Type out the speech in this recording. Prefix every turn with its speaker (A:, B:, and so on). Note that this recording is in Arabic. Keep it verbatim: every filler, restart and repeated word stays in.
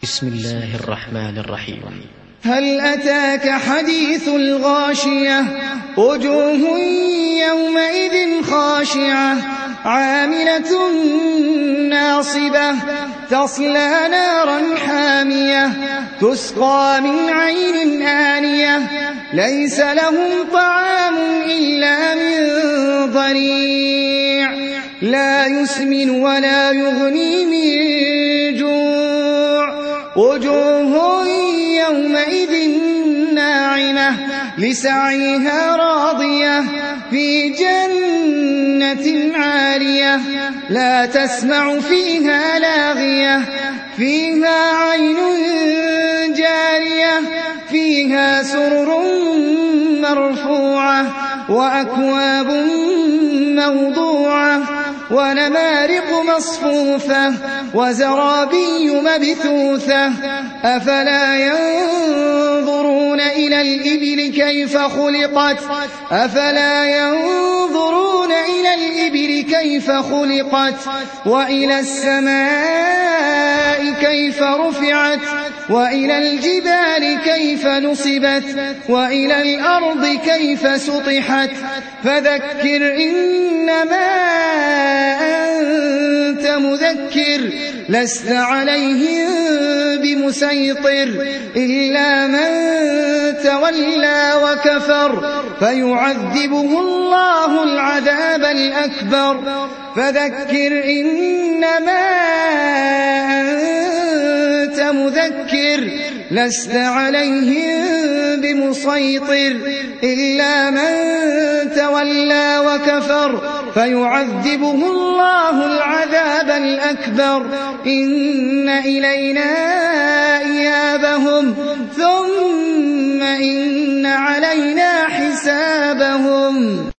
A: بسم الله الرحمن الرحيم.
B: هل أتاك حديث الغاشية وجوه يومئذ خاشعة عاملة ناصبة تصلى نارا حامية تسقى من عين آنية ليس لهم طعام إلا من ضريع لا يسمن ولا يغني من جوع وجوه يومئذ ناعمة لسعيها راضية في جنة عالية لا تسمع فيها لاغية فيها عين جارية فيها سرر مرفوعة وأكواب موضوعة ونمارق مصفوفة وزرابي مبثوثة أفلا ينظرون إلى الإبل كيف خلقت أفلا ينظرون إلى الإبل كيف خلقت وإلى السماء كيف رفعت وإلى الجبال كيف نصبت وإلى الأرض كيف سطحت فذكر إنما أنت مذكر لست عليهم بمسيطر إلا من تولى وكفر فيعذبه الله العذاب الأكبر فذكر إنما أنت مذكر لست عليهم بمسيطر إلا من تولى وكفر فيعذبه الله العذاب الأكبر إن إلينا إيابهم ثم إن علينا حسابهم.